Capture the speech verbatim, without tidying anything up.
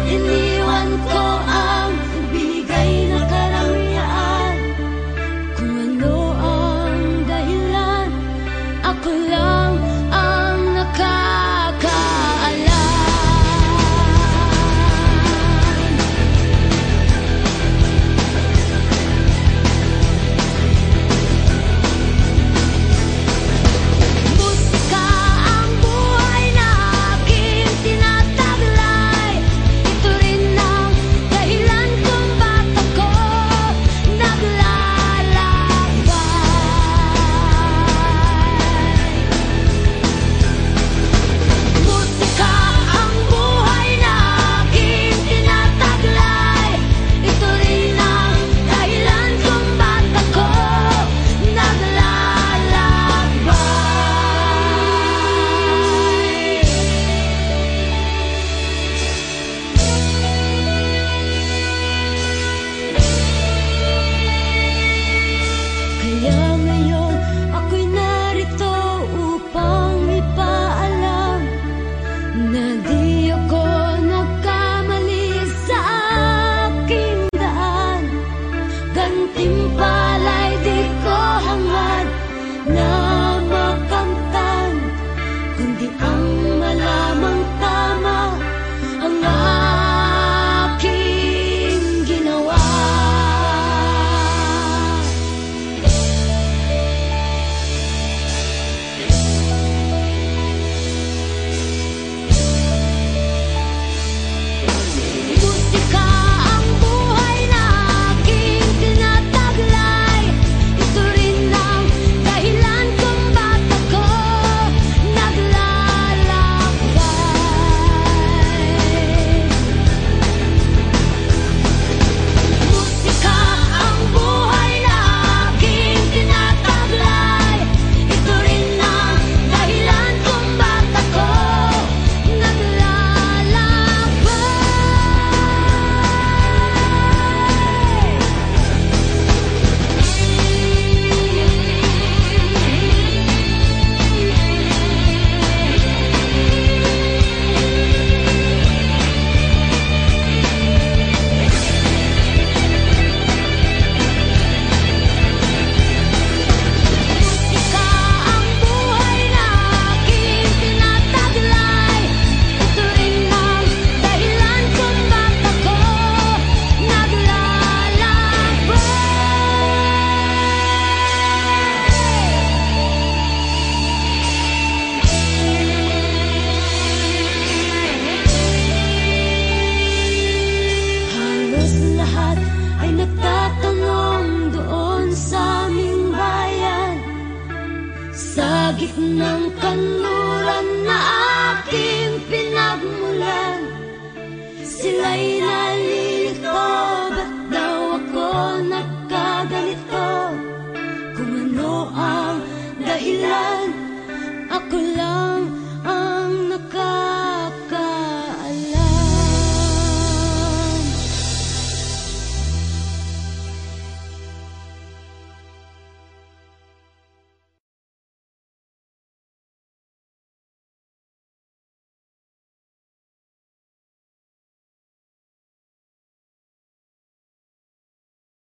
iniwan ko ang binigay na karangyaan. Kung ano ang dahilan, ako lang ang nakakaalam. Musika ang buhay na aking tinataglay. Ito rin ang dahilan kung ba't ako naglalakbay. Musika ang buhay na aking tinataglay. Ito rin ang dahilan kung ba't ako naglalakbay. Kaya ngayon ako'y narito upang ipaalam na di ako nagkamali sa aking daan. Gantimpala'y di ko hangad na makamtan, kundi ang malamang tama ang aking ginawa. Musika ang buhay na aking tinataglay. Ito rin ang dahilan kung ba't ako naglalakbay. Musika ang buhay na aking tinataglay. Ito rin ang dahilan kung ba't ako Musika ang buhay na aking tinataglay. Ito rin ang dahilan kung ba't ako naglalakbay. Halos lahat ay nagtatanong doon sa aming bayan, sa gitnang kanluran na aking pinagmulan. Sila'y